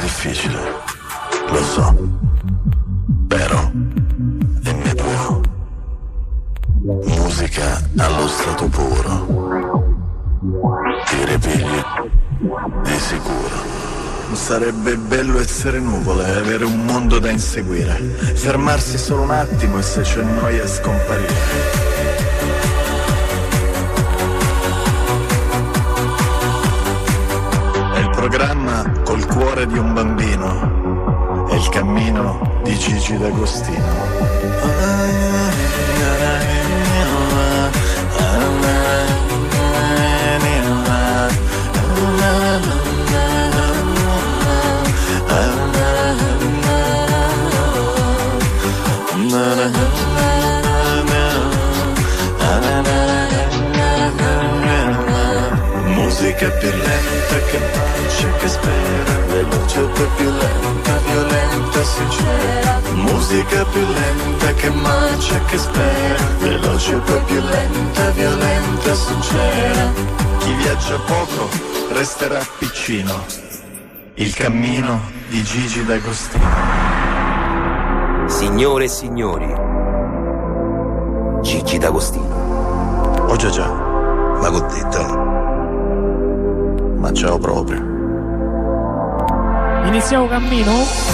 difficile, lo so, però è mio puro. Musica allo stato puro, ti ripigli di sicuro. Sarebbe bello essere nuvole e avere un mondo da inseguire, fermarsi solo un attimo e se c'è noia scomparire. È il programma col cuore di un bambino, è il cammino di Gigi D'Agostino. Musica più lenta che marcia, che spera, veloce poi più lenta, violenta, sincera. Musica più lenta che marcia, che spera, veloce poi più lenta, violenta, sincera. Chi viaggia poco resterà piccino. Il cammino di Gigi D'Agostino. Signore e signori, Gigi D'Agostino. Oh già, ma che ho detto? Ma ciao proprio. Iniziamo cammino?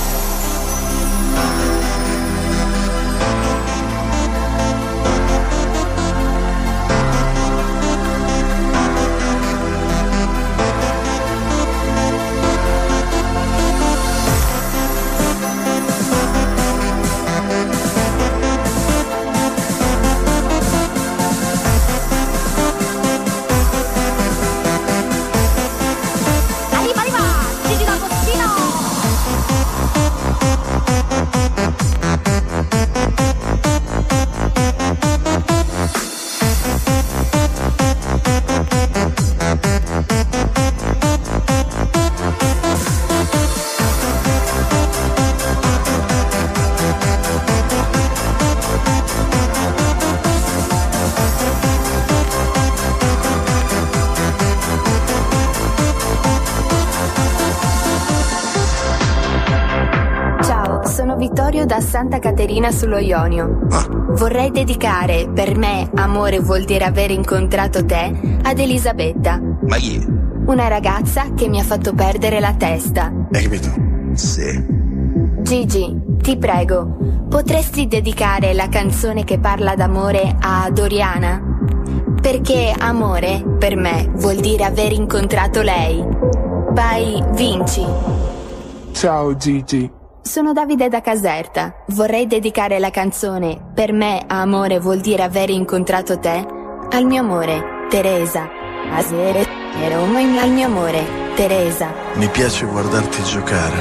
Da Santa Caterina sullo Ionio. Vorrei dedicare Per me amore vuol dire aver incontrato te ad Elisabetta. Ma chi è? Una ragazza che mi ha fatto perdere la testa. Hai capito? Sì. Gigi, ti prego, potresti dedicare la canzone che parla d'amore a Doriana? Perché amore per me vuol dire aver incontrato lei. Vai, vinci. Ciao Gigi. Sono Davide da Caserta. Vorrei dedicare la canzone Per me amore vuol dire aver incontrato te al mio amore, Teresa. Al mio amore, Teresa. Mi piace guardarti giocare.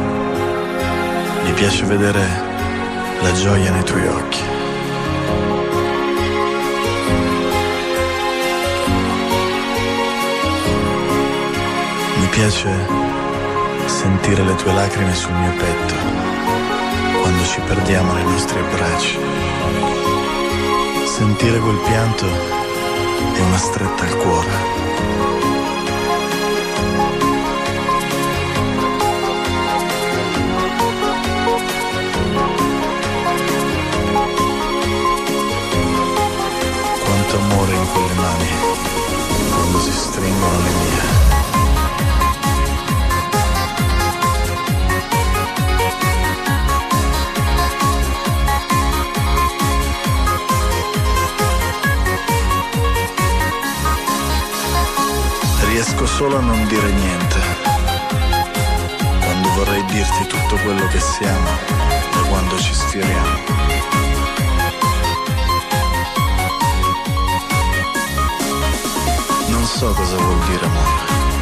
Mi piace vedere la gioia nei tuoi occhi. Mi piace sentire le tue lacrime sul mio petto quando ci perdiamo nei nostri abbracci. Sentire quel pianto è una stretta al cuore. Quanto amore in quelle mani quando si stringono le mie. Riesco solo a non dire niente quando vorrei dirti tutto quello che siamo da quando ci sfioriamo. Non so cosa vuol dire amore.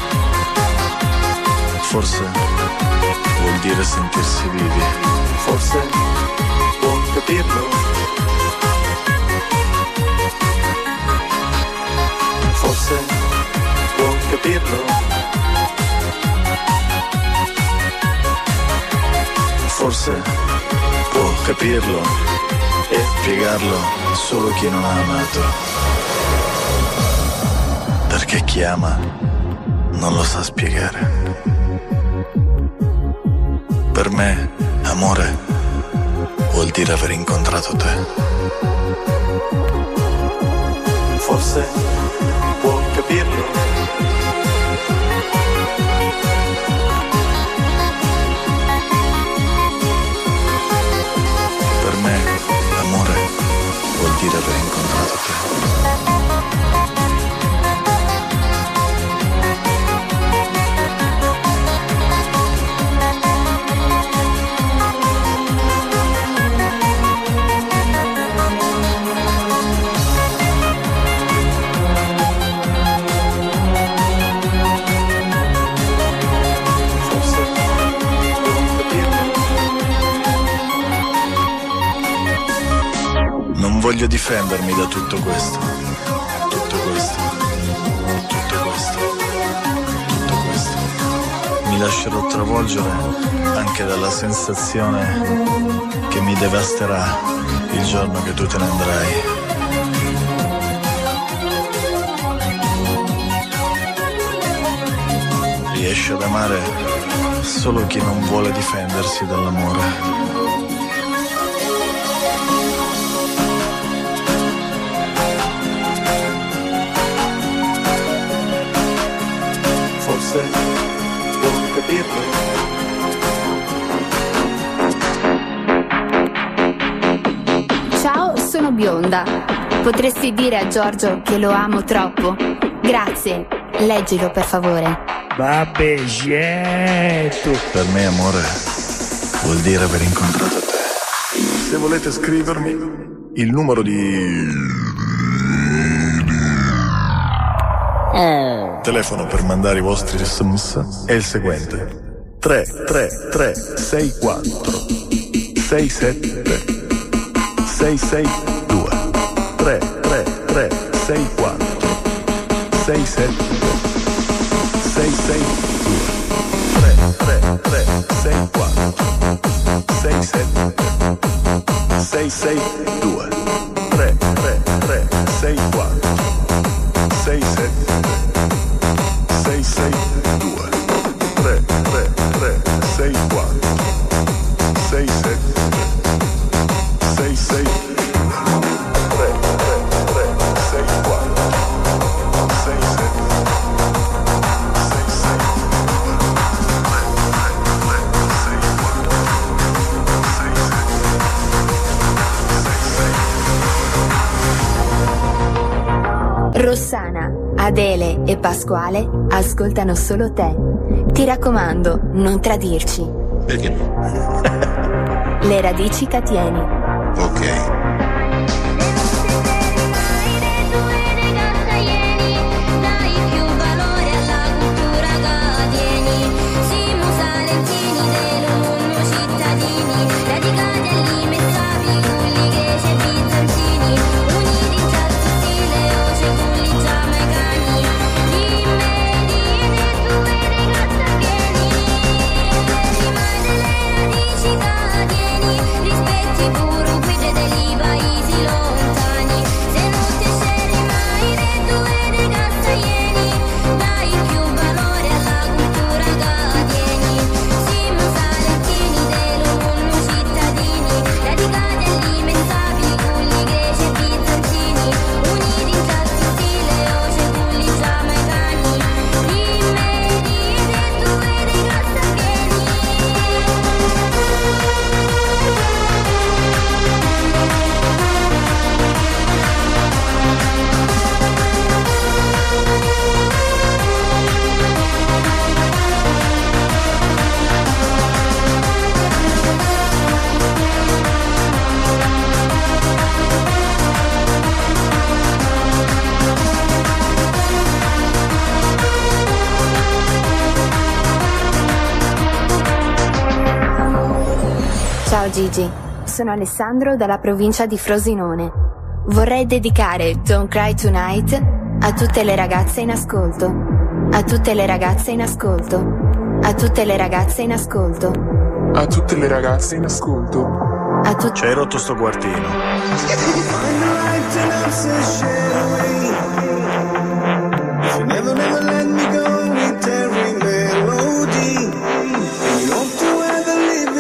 Forse vuol dire sentirsi vivi. Forse può capirlo. Forse può capirlo. Forse può capirlo e spiegarlo solo chi non ha amato. Perché chi ama non lo sa spiegare. Per me, amore, vuol dire aver incontrato te. Forse può capirlo. Per me, amore, vuol dire aver incontrato te. Non voglio difendermi da tutto questo, tutto questo, tutto questo, tutto questo. Mi lascerò travolgere anche dalla sensazione che mi devasterà il giorno che tu te ne andrai. Riesce ad amare solo chi non vuole difendersi dall'amore. Devo capirlo. Ciao, sono bionda. Potresti dire a Giorgio che lo amo troppo? Grazie, leggilo per favore. Vabbè, certo. Per me, amore, vuol dire aver incontrato te. Se volete scrivermi, il numero di telefono per mandare i vostri SMS è il seguente: 33364 67 662 33364 67 662 33364 67 662 33364 67 662 33364 67 Rossana, Adele e Pasquale ascoltano solo te. Ti raccomando, non tradirci. Perché no? Le radici Catieni. Ok. Ciao Gigi, sono Alessandro dalla provincia di Frosinone. Vorrei dedicare Don't Cry Tonight a tutte le ragazze in ascolto. A tutte le ragazze in ascolto. A tutte le ragazze in ascolto. A tutte le ragazze in ascolto. A tutte. Ci hai rotto sto quartino. Never let me go with every melody. And you hope to ever live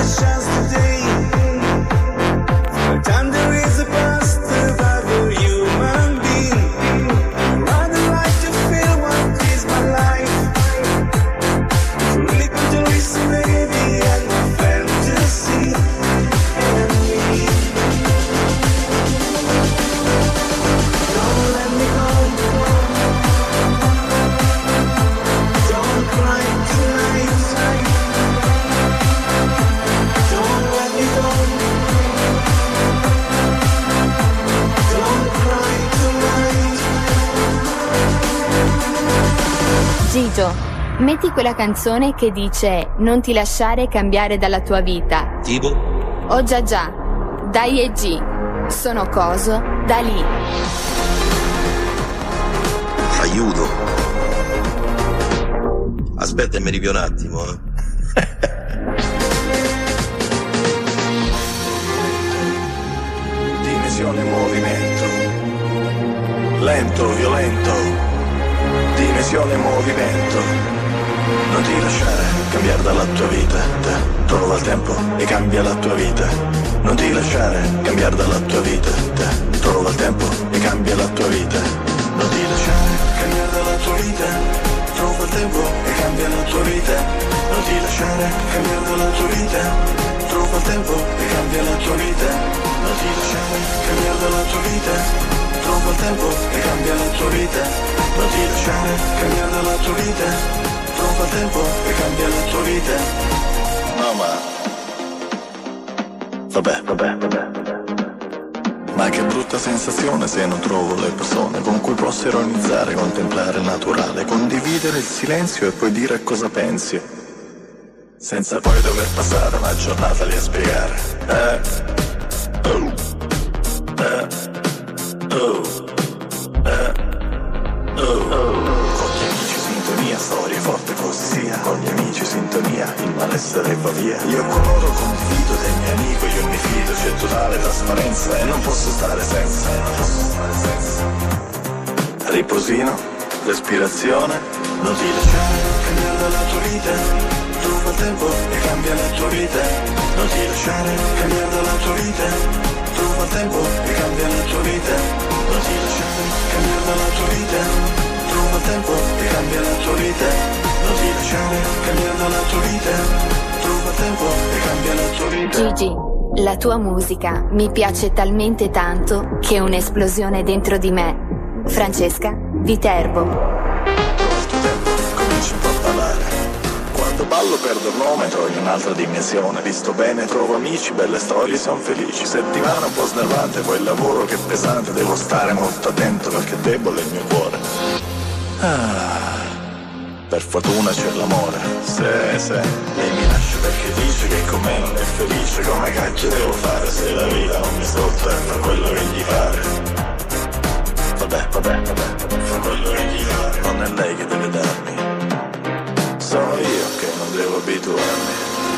last chance today. Time there is a past about a human being. Rather like to feel what is my life. Really good to listen, baby, and fantasy and me. Don't let me go. Don't cry tonight. Don't let me go. Don't cry tonight. Gigio, metti quella canzone che dice non ti lasciare cambiare dalla tua vita. Tipo? Oh già già, dai e G, sono coso da lì. Aiuto. Aspetta, mi rivio un attimo, Dimensione movimento. Lento, violento. Dimensione movimento. Non ti lasciare cambiare dalla tua vita. Trova il tempo e cambia la tua vita. Non ti lasciare cambiare dalla tua vita. Trova il tempo e cambia la tua vita. Non ti lasciare cambiare dalla tua vita. Trova il tempo e cambia la tua vita. Non ti lasciare cambiare dalla tua vita. Trova il tempo e cambia la tua vita. Non ti lasciare cambiare dalla tua vita. Trova il tempo e cambia la tua vita. Non ti lasciare cambiare dalla tua vita. Trova il tempo e cambia la tua vita. No, ma vabbè. Ma che brutta sensazione se non trovo le persone con cui posso ironizzare, contemplare il naturale, condividere il silenzio e poi dire cosa pensi, senza poi dover passare una giornata lì a spiegare. Con gli amici sintonia, storie forte così sia. Con gli amici sintonia, il malessere va via. Io con loro condivido del mio amico, io mi fido, c'è totale trasparenza e non posso stare senza. Riposino, respirazione, non ti lasciare cambiare dalla tua vita. Trova il tempo e cambia la tua vita. Non ti lasciare cambiare dalla tua vita. Trova il tempo e cambia la tua vita. Non ti lasciare cambiare dalla tua vita. Trova il tempo e cambia la tua vita. Non ti lasciare cambiare dalla tua vita. Trova il tempo e cambia la tua vita. Gigi, la tua musica mi piace talmente tanto che è un'esplosione dentro di me. Francesca Viterbo. Molto tempo cominci un po' a ballare. Quando ballo perdo il nome, trovo in un'altra dimensione. Visto bene, trovo amici, belle storie, son felici. Settimana un po' snervante, poi il lavoro che è pesante. Devo stare molto attento perché è debole il mio cuore. Per fortuna c'è l'amore. Sì. Lei mi lascia perché dice che con me non è felice. Come cacchio devo fare se la vita non mi sotto e fa quello che gli pare? Vabbè, fa quello che gli pare. Non è lei che deve darmi, sono io che non devo abituarmi.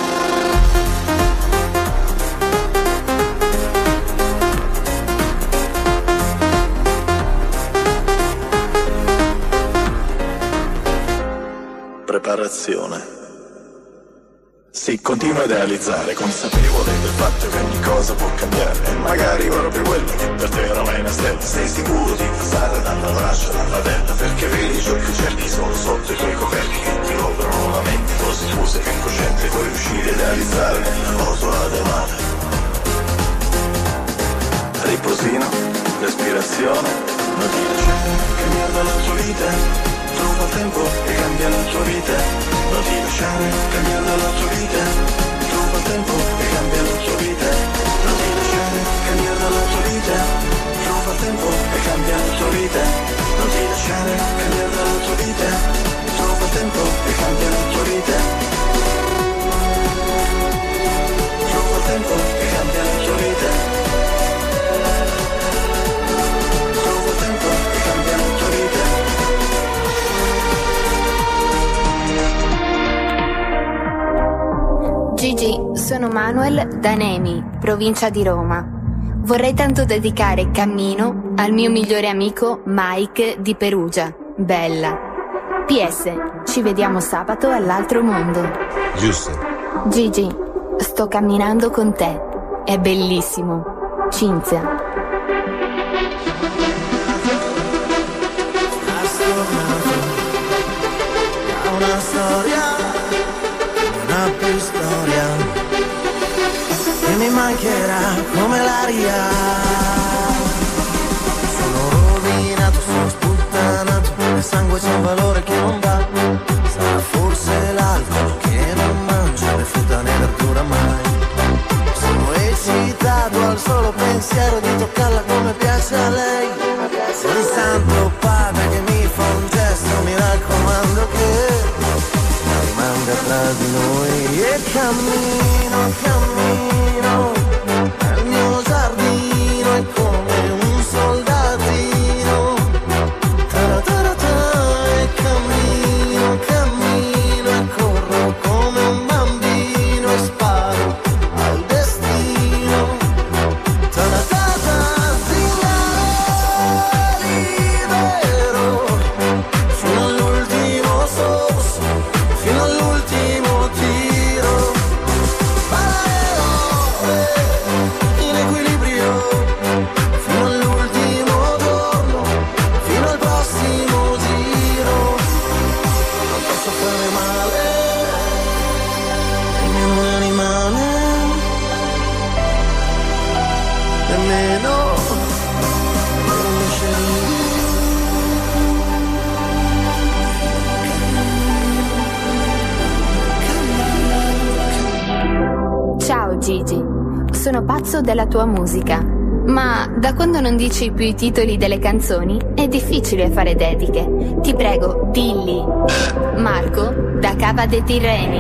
Preparazione. Sì, continuo a idealizzare, consapevole del fatto che ogni cosa può cambiare. E magari proprio quello che per te era mai una stella. Sei sicuro di passare dalla braccia alla padella? Perché vedi ciò che cerchi solo sotto i tuoi coperchi che ti rompano la mente, così fuse che incosciente puoi riuscire a idealizzare nella foto ademata. Riposino, respirazione, non ti lasciare cambiare dalla tua vita. Trova il tempo e cambia la tua vita. Non ti lasciare cambiare dalla tua vita. Trova il tempo e cambia la tua vita. Non ti lasciare cambiare dalla tua vita. Trova il tempo e cambia la tua vita. Non ti lasciare cambiare dalla tua vita. Trova il tempo e cambia la tua vita. Trova il tempo e cambia la tua vita. Trova il tempo e cambia la tua vita. Gigi, sono Manuel da Nemi, provincia di Roma. Vorrei tanto dedicare Cammino al mio migliore amico Mike di Perugia. Bella. PS, ci vediamo sabato all'altro mondo. Giusto. Gigi, sto camminando con te. È bellissimo. Cinzia. Una storia, una più storia, e mi mancherà come l'aria. Sono rovinato, sono sputtanato, nel sangue c'è un valore che non va. Sarà forse l'alcol che non mangio, né frutta né verdura mai. Sono eccitato al solo pensiero di toccarla come piace a lei. Sono il santo padre che mi fa un gesto, mi raccomando che rimanga tra di noi. E cammino, cammino nel mio giardino, è come un soldatino. Ta-ra-ta-ra-ta. E cammino, cammino e corro come un bambino e sparo al destino. Ta-ra-ta-ta. Libero fino all'ultimo sorso, fino all'ultimo tiro. In equilibrio fino all'ultimo giorno, fino al prossimo giro. Non posso fare male, nemmeno un animale, nemmeno un uccellino. Ciao Gigi, sono pazzo della tua musica, ma da quando non dici più i titoli delle canzoni è difficile fare dediche. Ti prego, dilli. Marco, da Cava dei Tirreni.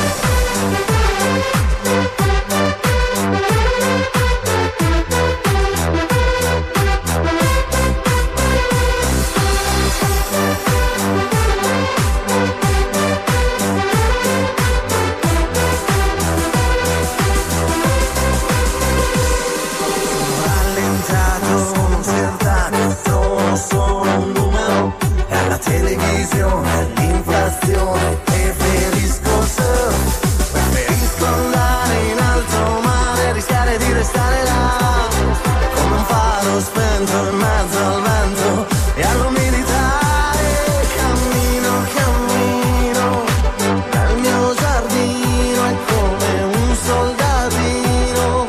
Sono un numero, è la televisione, l'inflazione, preferisco surf, preferisco andare in alto mare, rischiare di restare là, come un faro spento in mezzo al vento e all'umidità. E cammino, cammino nel mio giardino, è come un soldatino.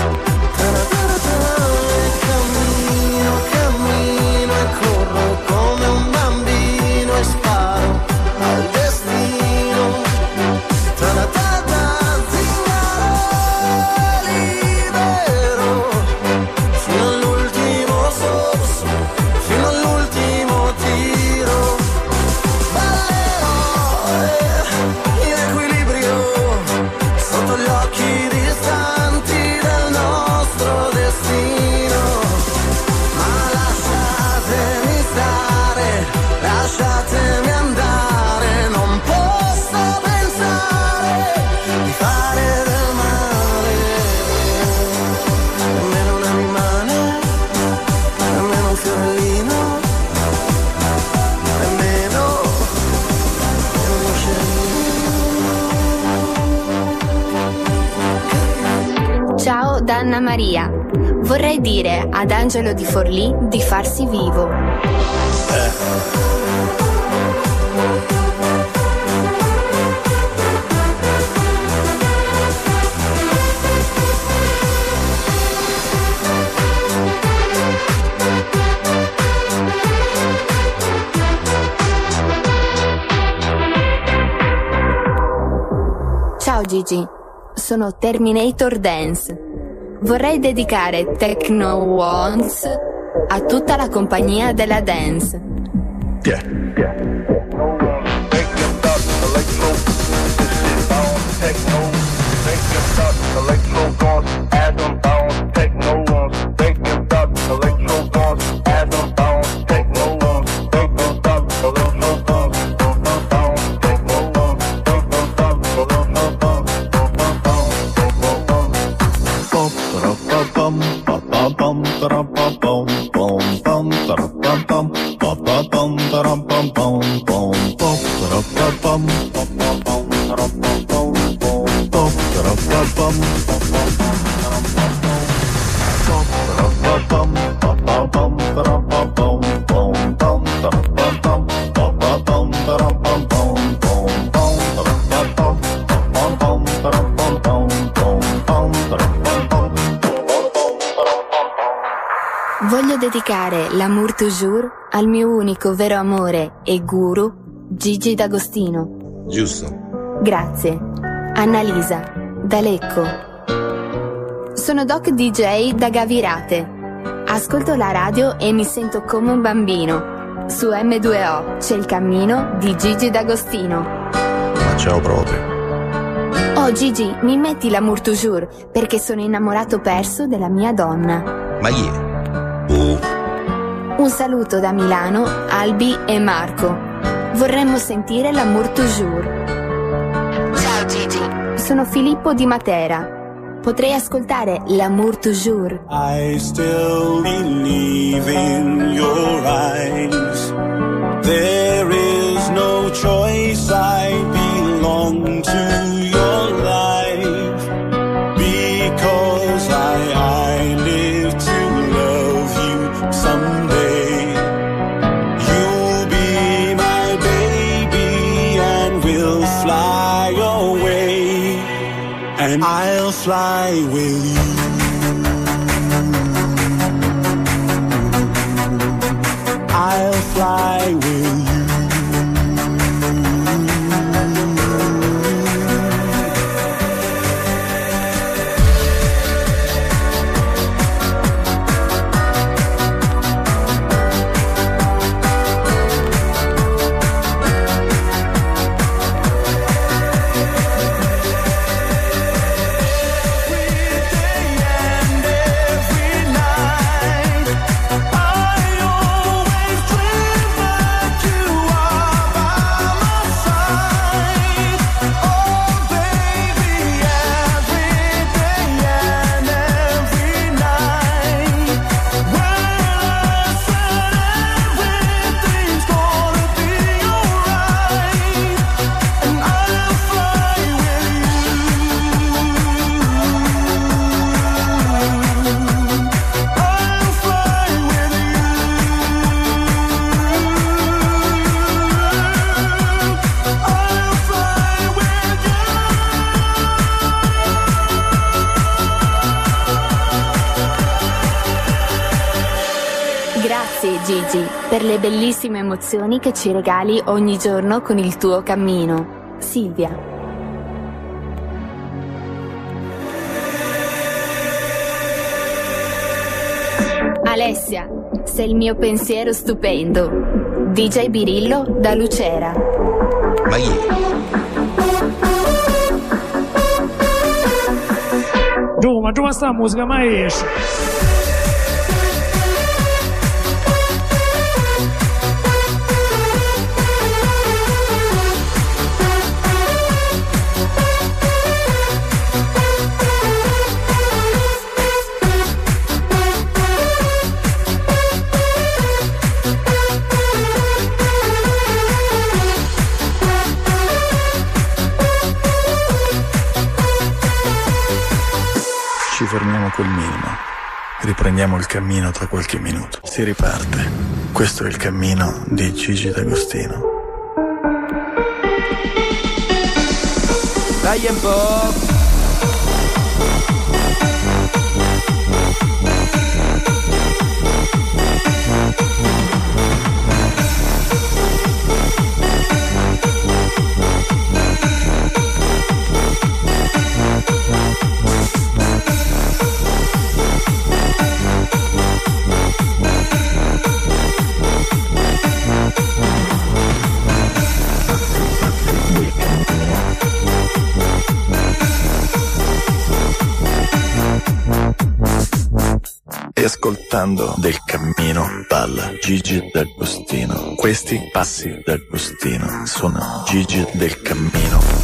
Corro come un bambino e sparo al destino. Ta-da-ta-ta, zingaro, libero fino all'ultimo sorso, fino all'ultimo tiro. Ballerò in equilibrio sotto gli occhi distanti del nostro destino. Lasciatemi andare, non posso pensare di fare del male, nemmeno un animale, nemmeno un fiorellino, nemmeno un uccellino. Ciao da Anna Maria. Vorrei dire ad Angelo di Forlì di farsi vivo. Ciao Gigi, sono Terminator Dance. Vorrei dedicare Techno Once a tutta la compagnia della dance. dedicare l'amour toujours al mio unico vero amore e guru, Gigi D'Agostino. Giusto. Grazie. Annalisa, da Lecco. Sono Doc DJ da Gavirate. Ascolto la radio e mi sento come un bambino. Su M2O c'è il cammino di Gigi D'Agostino. Ma ciao proprio. Oh Gigi, mi metti l'amour toujours perché sono innamorato perso della mia donna. Ma chi è? Un saluto da Milano, Albi e Marco. Vorremmo sentire l'amour toujours. Ciao Gigi. Sono Filippo di Matera. Potrei ascoltare l'amour toujours. I still believe in your eyes. There is no choice, I belong to your life. Because I live to love you someday. You'll be my baby and we'll fly away. And I'll fly with you. I'll fly with you. Gigi, per le bellissime emozioni che ci regali ogni giorno con il tuo cammino. Silvia. Alessia, sei il mio pensiero stupendo. DJ Birillo da Lucera. Ma chi è? Ma dove sta la musica, ma esce? Ci fermiamo col minimo. Riprendiamo il cammino tra qualche minuto. Si riparte. Questo è il cammino di Gigi D'Agostino. Dai un po'. E ascoltando del cammino balla Gigi D'Agostino. Questi passi d'Agostino sono Gigi del cammino.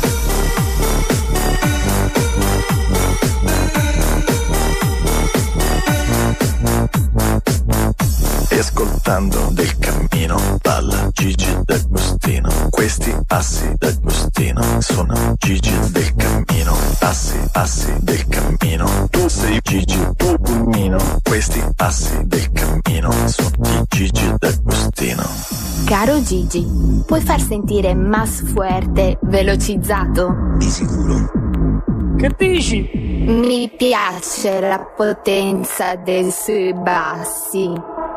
E ascoltando del cammino balla Gigi D'Agostino. Questi passi d'Agostino sono Gigi del cammino. Passi, passi del cammino. Tu sei Gigi, tu cammino. Questi passi del cammino sono di Gigi D'Agostino. Caro Gigi, puoi far sentire Más Fuerte velocizzato? Di sicuro. Che dici? Mi piace la potenza dei suoi bassi.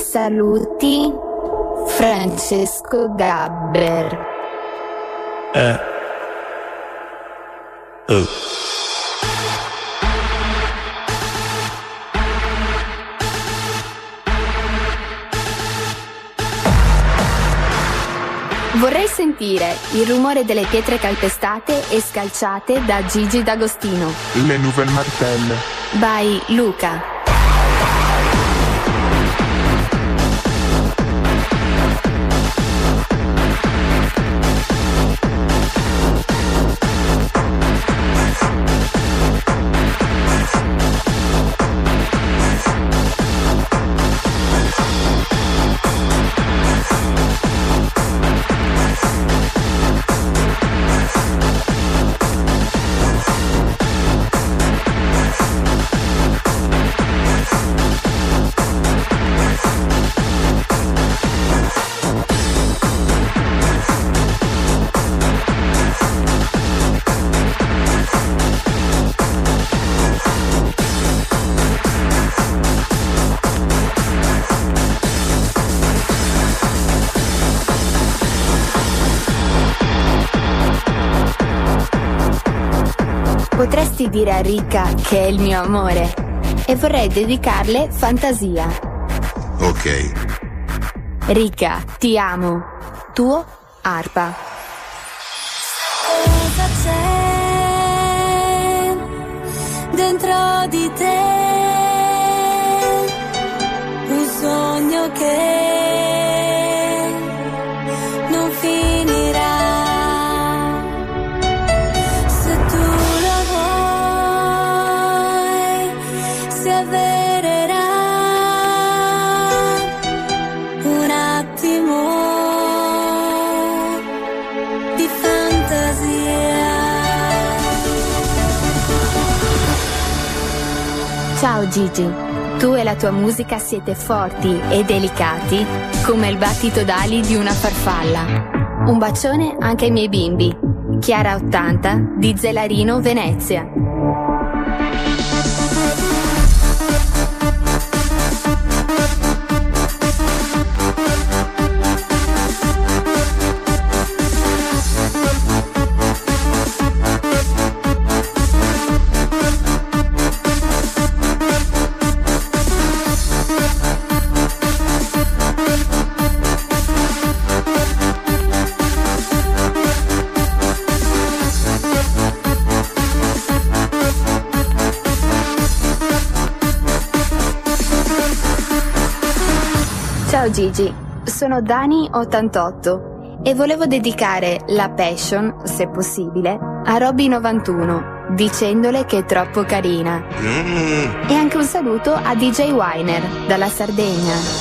Saluti, Francesco Gabber. Vorrei sentire il rumore delle pietre calpestate e scalciate da Gigi D'Agostino. Le Nouvelle Martelle. By Luca. Potresti dire a Ricca che è il mio amore e vorrei dedicarle Fantasia. Ok. Ricca, ti amo. Tuo Arpa. Cosa c'è dentro di te? Un sogno che non finirà. Se tu lo vuoi, si avvererà. Un attimo di fantasia. Ciao Gigi, tu e la tua musica siete forti e delicati come il battito d'ali di una farfalla. Un bacione anche ai miei bimbi. Chiara 80 di Zelarino, Venezia. Ciao Gigi, sono Dani88 e volevo dedicare la Passion, se possibile, a Robby91, dicendole che è troppo carina. E anche un saluto a DJ Weiner, dalla Sardegna.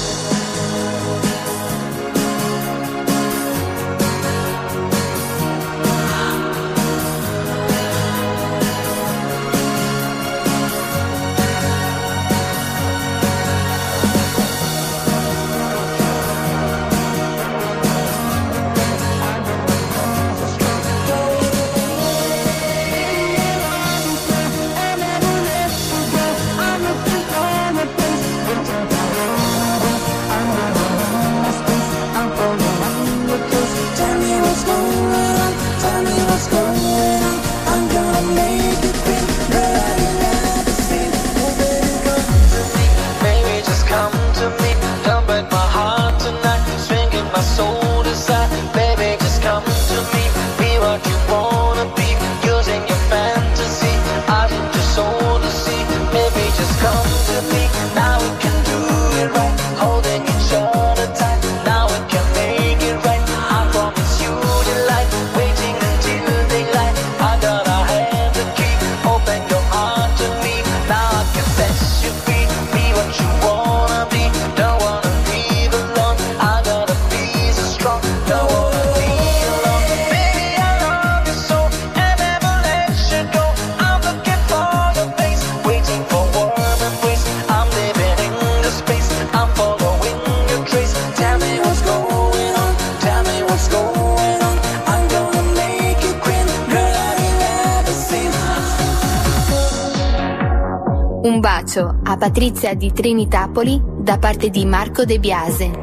Un bacio a Patrizia di Trinitapoli da parte di Marco De Biase.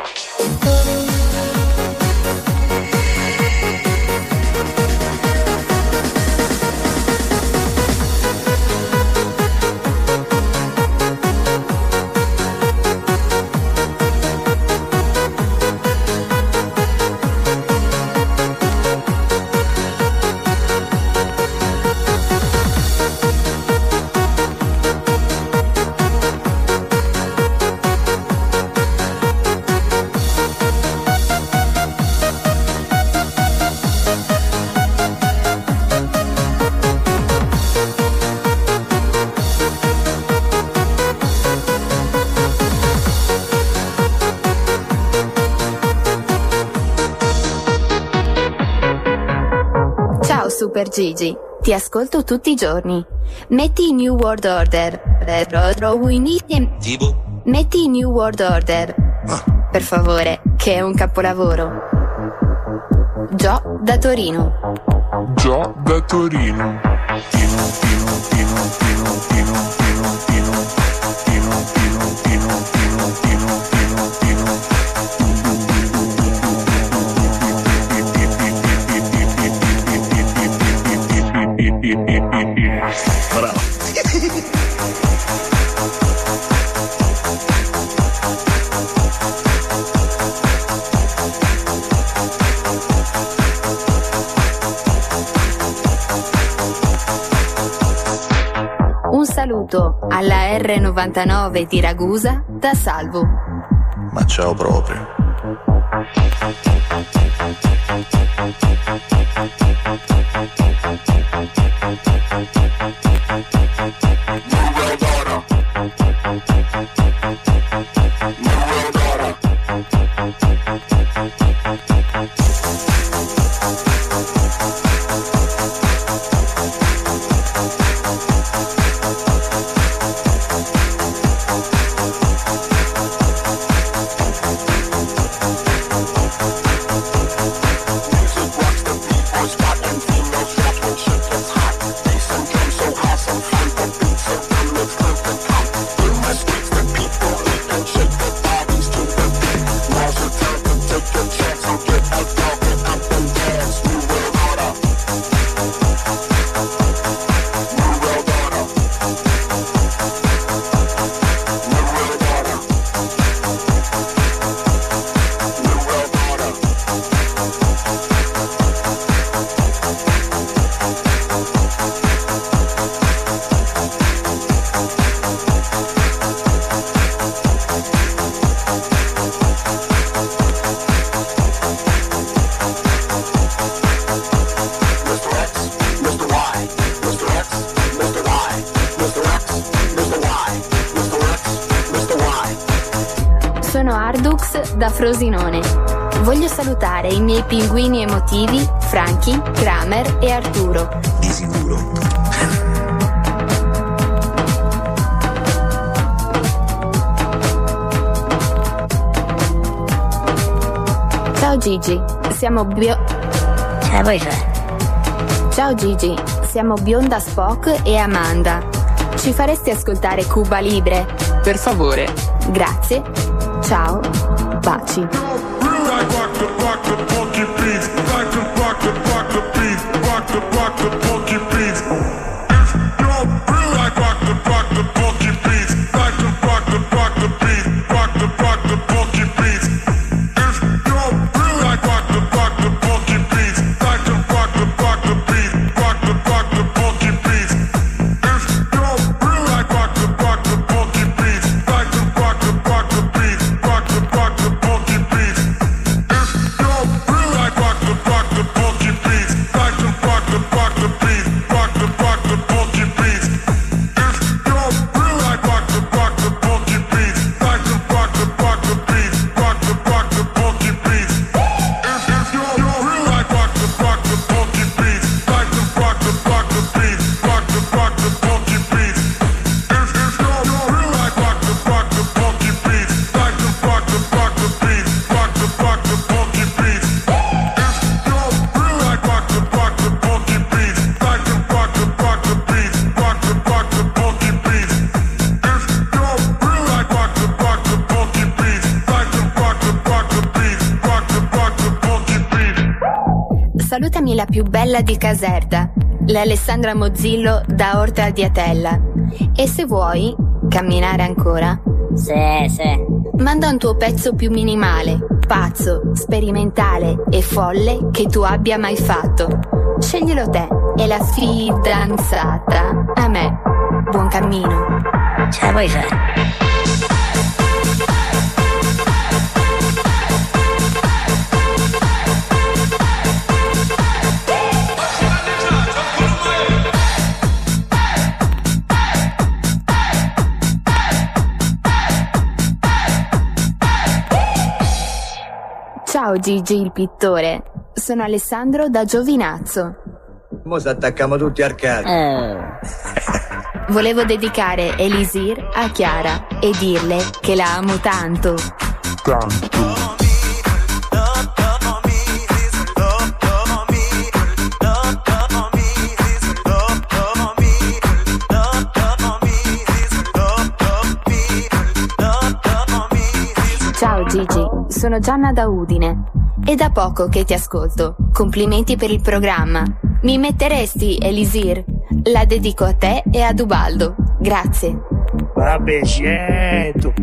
Super Gigi, ti ascolto tutti i giorni. Metti New World Order. Tipo? Metti New World Order. Per favore, che è un capolavoro. Gio da Torino. Gio da Torino. Tino, tino, tino, tino, tino, tino, tino, tino, tino, tino, tino, tino, tino, tino. Bravo. Un saluto alla R99 di Ragusa da Salvo. Ma ciao proprio. Sono Ardux da Frosinone. Voglio salutare i miei pinguini emotivi Franchi, Kramer e Arturo. Di sicuro. Ciao Gigi, siamo Ciao Gigi, siamo Bionda Spock e Amanda. Ci faresti ascoltare Cuba Libre? Per favore. Grazie. Ciao. Baci. The beat. Chiamami la più bella di Caserta, l'Alessandra Mozzillo da Orta di Atella. E se vuoi camminare ancora, manda un tuo pezzo più minimale, pazzo, sperimentale e folle che tu abbia mai fatto. Sceglielo te e la fidanzata a me. Buon cammino. Ce la puoi fare? Ciao Gigi il pittore, sono Alessandro da Giovinazzo. Mo s'attacchiamo tutti al caso. Volevo dedicare Elisir a Chiara e dirle che la amo tanto. Ciao Gigi, sono Gianna da Udine. È da poco che ti ascolto. Complimenti per il programma. Mi metteresti Elisir? La dedico a te e ad Ubaldo. Grazie. Vabbè, certo.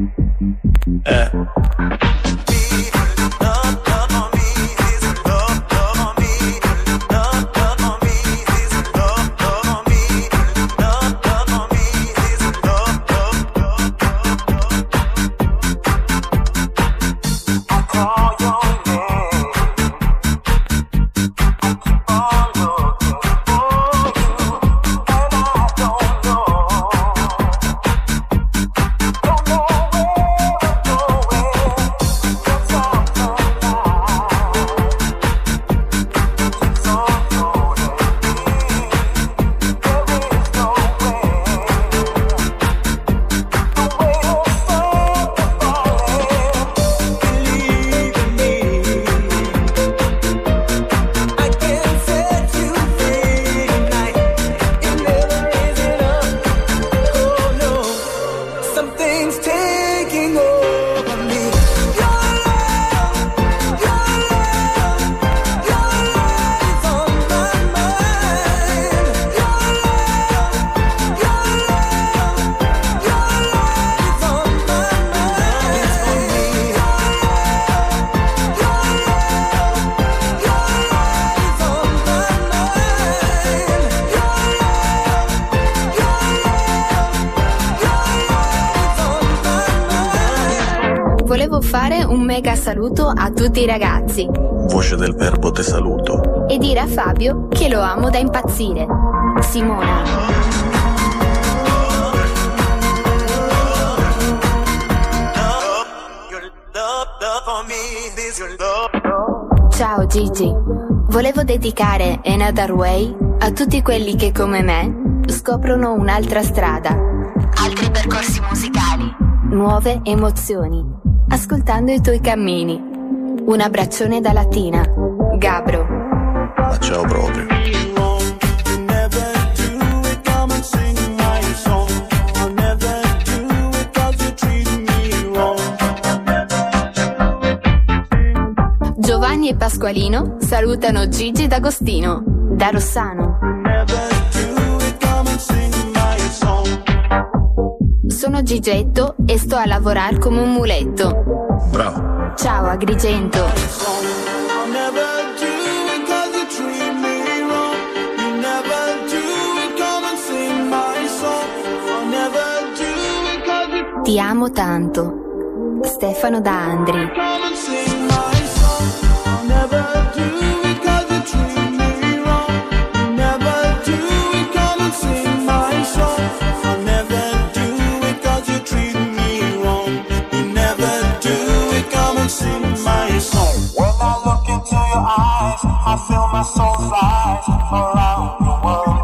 Volevo fare un mega saluto a tutti i ragazzi Voce del verbo te saluto. e dire a Fabio che lo amo da impazzire. Simona. Ciao Gigi, volevo dedicare Another Way a tutti quelli che come me scoprono un'altra strada, altri percorsi musicali, nuove emozioni, ascoltando i tuoi cammini. Un abbraccione da Latina, Gabro. Ma ciao proprio. Giovanni e Pasqualino salutano Gigi D'Agostino, da Rossano. Sono Gigetto e sto a lavorare come un muletto. Bravo. Ciao Agrigento. Ti amo tanto. Stefano da Andri. I feel my soul fly around the world.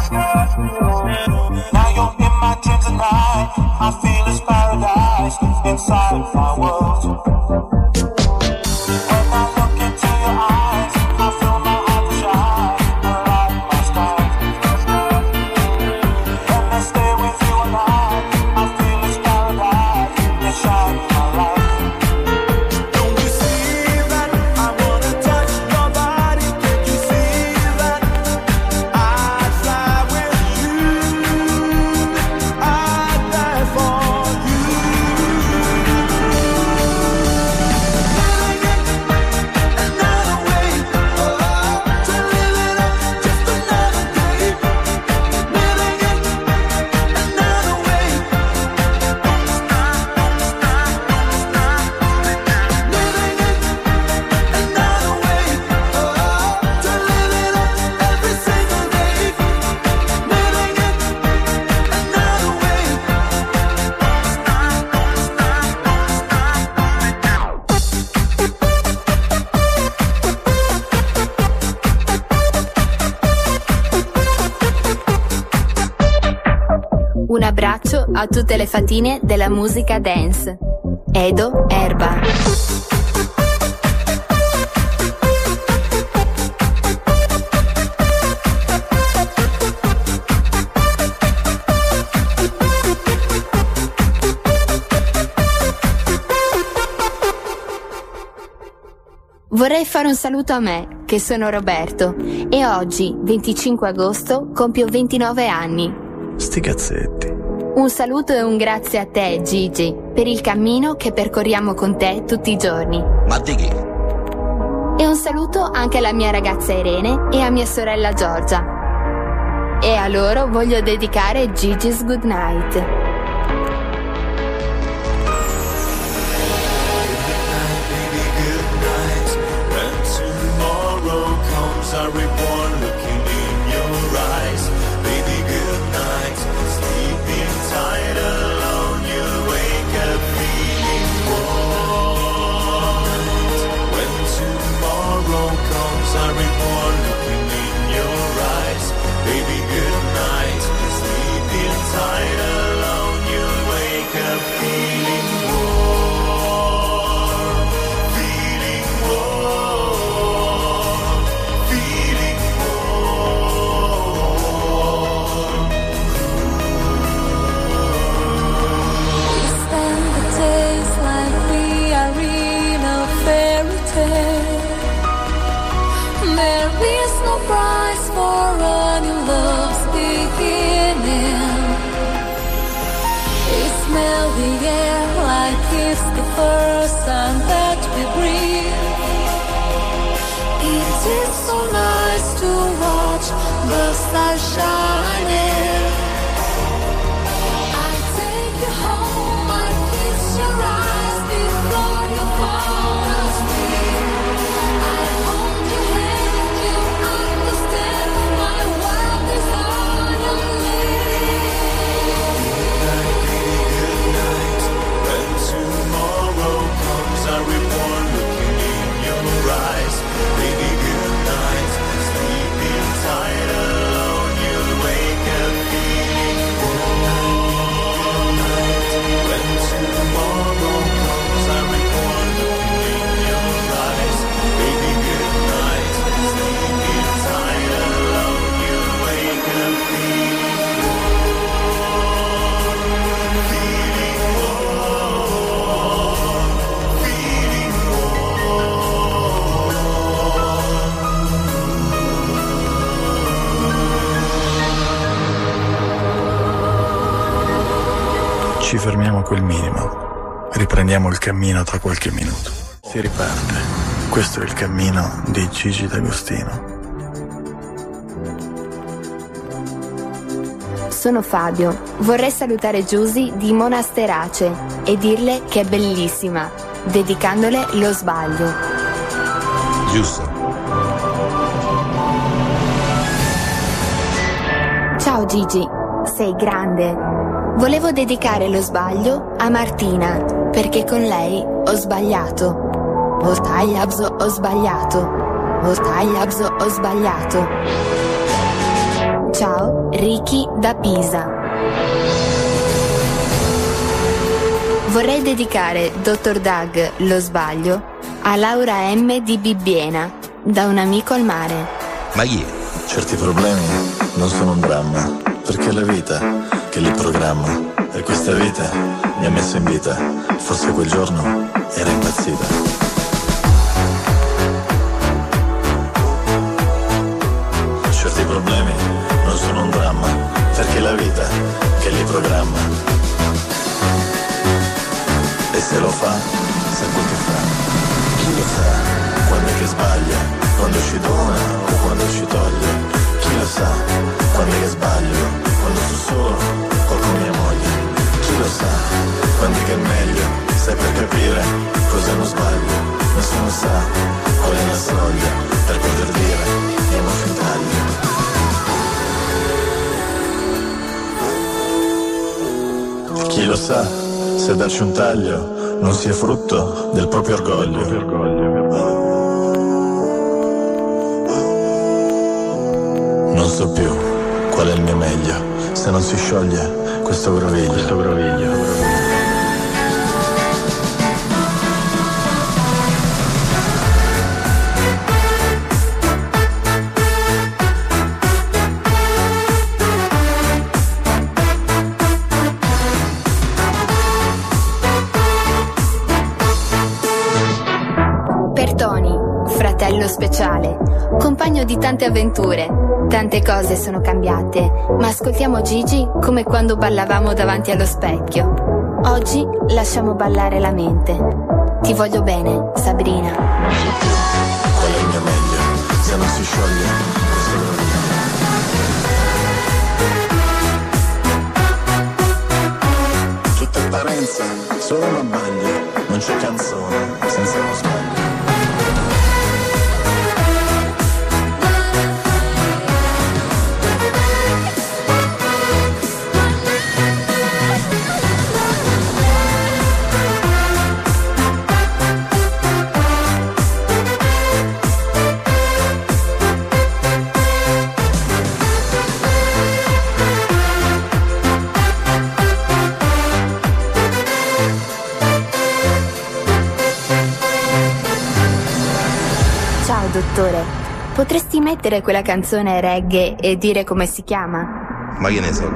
Now you're in my dreams tonight. I feel it's paradise inside my world. When I look into your eyes, I feel my heart shine like my sky. When I stay with you all night, I feel it's paradise inside my life. Don't you see that I wanna touch your body? Can't you see Un abbraccio a tutte le fatine della musica dance. Edo Erba. Vorrei fare un saluto a me, che sono Roberto, e oggi, 25 agosto, compio 29 anni. Sti cazzetti. Un saluto e un grazie a te, Gigi, per il cammino che percorriamo con te tutti i giorni. Ma di chi? E un saluto anche alla mia ragazza Irene e a mia sorella Giorgia. E a loro voglio dedicare Gigi's Goodnight. I reborn looking in your eyes. Baby, good night. Sleeping tight alone, you wake up feeling warm. When tomorrow comes, I reborn looking in your eyes. Baby, good night. Sleeping tight alone, you wake up feeling warm. Feeling warm. There is no price for a new love's beginning. We smell the air like it's the first time that we breathe. It is so nice to watch the stars shining. I take you home, I kiss your eyes before you fall asleep. I hold your hand, you understand my world is on your Good night, baby, good night. When tomorrow comes, I reborn looking in your eyes. Baby, good night. Sleeping tight alone, you wake up feeling warm. When tomorrow comes, I reborn looking in your eyes. Baby, good night. Sleeping tight alone, you wake up feeling warm. Feeling warm. Feeling Ci fermiamo a quel minimo. Riprendiamo il cammino tra qualche minuto. Si riparte. Questo è il cammino di Gigi D'Agostino. Sono Fabio. Vorrei salutare Giusy di Monasterace e dirle che è bellissima, dedicandole Lo sbaglio. Giusto. Ciao Gigi, sei grande. Volevo dedicare Lo sbaglio a Martina, perché con lei ho sbagliato. Voltagliabso ho sbagliato. Voltagliabso ho sbagliato. Ciao, Ricky da Pisa. Vorrei dedicare Dr. Doug Lo sbaglio a Laura M di Bibbiena, da un amico al mare. Ma chi è? Certi problemi non sono un dramma, perché è la vita che li programma. E questa vita mi ha messo in vita. Forse quel giorno era impazzita. Certi problemi non sono un dramma, perché è la vita che li programma. E se lo fa, sa quel che fa. Chi lo sa quando è che sbaglia, quando ci dona o quando ci toglie. Chi lo sa quando è che sbaglio, quando sto solo o con mia moglie. Chi lo sa quando è che è meglio, stai per capire cosa non sbaglio. Nessuno sa qual è la soglia per poter dire diamo fin taglio. Chi lo sa se darci un taglio non sia frutto del proprio orgoglio. Non so più qual è il mio meglio, se non si scioglie questo groviglio. Per Tony, fratello speciale, compagno di tante avventure, tante cose sono cambiate, ma ascoltiamo Gigi come quando ballavamo davanti allo specchio. Oggi lasciamo ballare la mente. Ti voglio bene, Sabrina. Qual è il mio meglio? Se non si scioglie questo groviglio. Tutte apparenze, solo una baglia. Non c'è canzone senza uno sbaglio. Dottore, potresti mettere quella canzone reggae e dire come si chiama? Ma che ne so.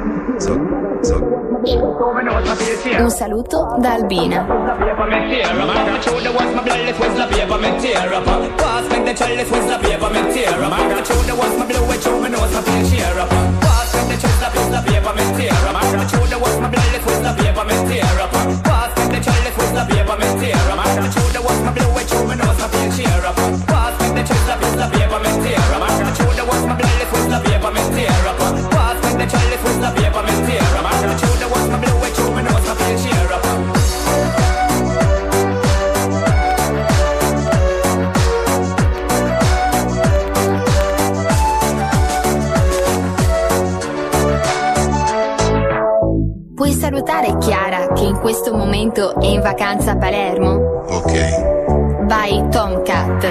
Un saluto da Albina. Puoi salutare Chiara che in questo momento è in vacanza a Palermo? Ok. Vai Tomcat.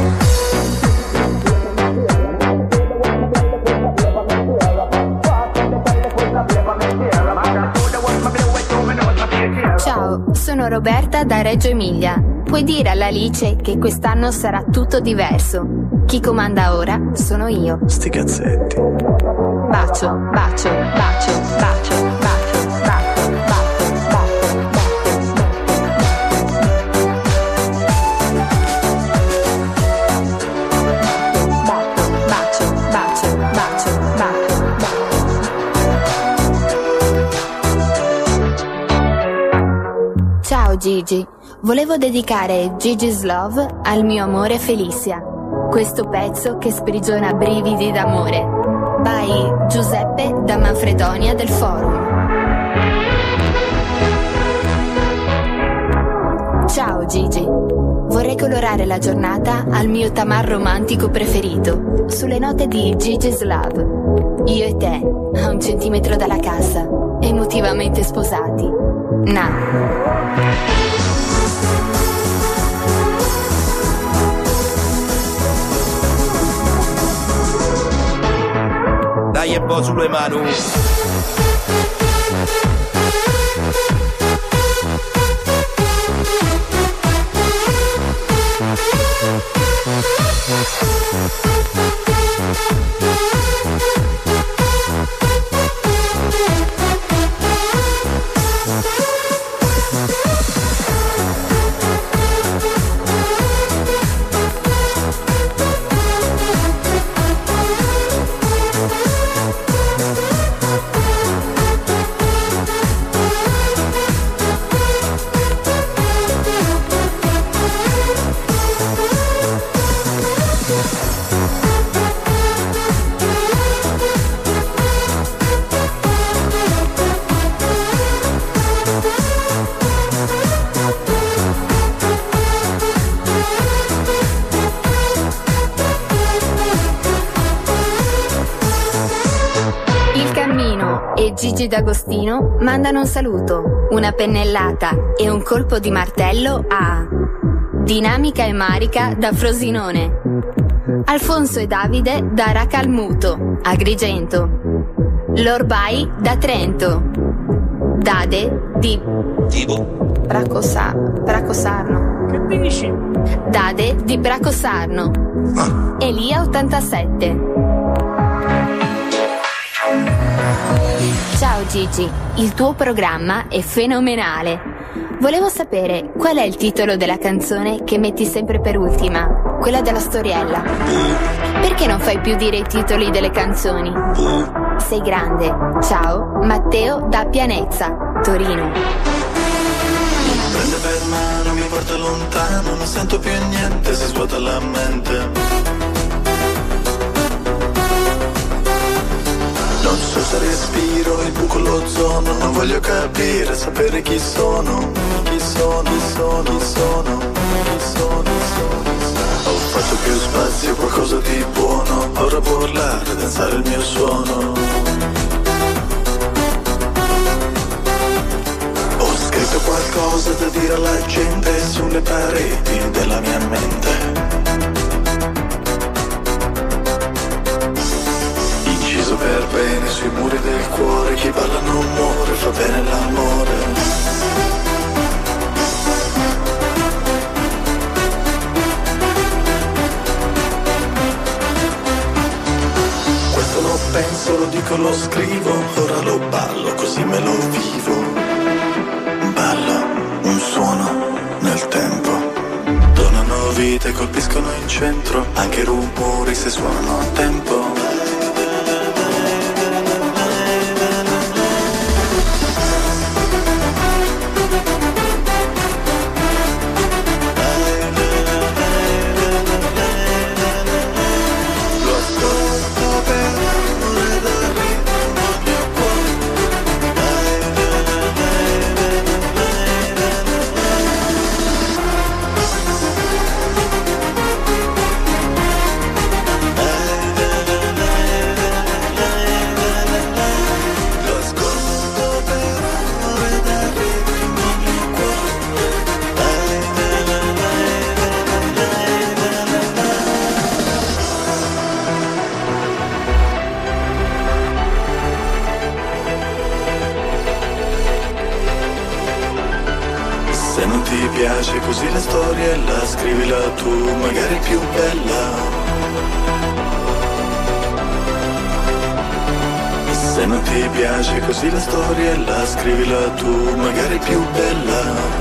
Ciao, sono Roberta da Reggio Emilia. Puoi dire all'Alice che quest'anno sarà tutto diverso. Chi comanda ora sono io. Sti cazzetti. Bacio, bacio, bacio, bacio, bacio, bacio, bacio, bacio, bacio, bacio, bacio, bacio. Ciao Gigi, volevo dedicare Gigi's Love al mio amore Felicia. Questo pezzo che sprigiona brividi d'amore. By Giuseppe da Manfredonia del Forum. Ciao Gigi, vorrei colorare la giornata al mio tamar romantico preferito, sulle note di Gigi's Love. Io e te, a 1 centimetro dalla cassa, emotivamente sposati. Dai un po' sulle mani. e Gigi D'Agostino mandano un saluto, una pennellata e un colpo di martello a Dinamica e Marica da Frosinone, Alfonso e Davide da Racalmuto, Agrigento, Lorbai da Trento, Dade di Bracosarno. Che dici? Dade di Bracosarno. Elia 87. Ciao Gigi, il tuo programma è fenomenale. Volevo sapere qual è il titolo della canzone che metti sempre per ultima, quella della storiella. Perché non fai più dire i titoli delle canzoni? Sei grande. Ciao, Matteo da Pianezza, Torino. Prende per mano, mi porta lontano, non sento più niente, si svuota la mente. Non so se respiro il buco, l'ozono, non voglio capire, sapere chi sono, chi sono, chi sono, chi sono, chi sono, chi sono. Ho fatto più spazio, qualcosa di buono, ora può urlare, danzare il mio suono. Ho scritto qualcosa da dire alla gente sulle pareti della mia mente. Inciso per bene sui muri del cuore, chi balla non muore, fa bene l'amore. Questo lo penso, lo dico, lo scrivo, ora lo ballo, così me lo vivo. Ballo, un suono nel tempo. Donano vita e colpiscono in centro, anche i rumori se suonano a tempo. Se non ti piace così la storiella, scrivila tu, magari più bella. Se non ti piace così la storiella, scrivila tu, magari più bella.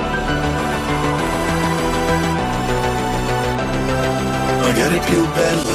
Magari più bella.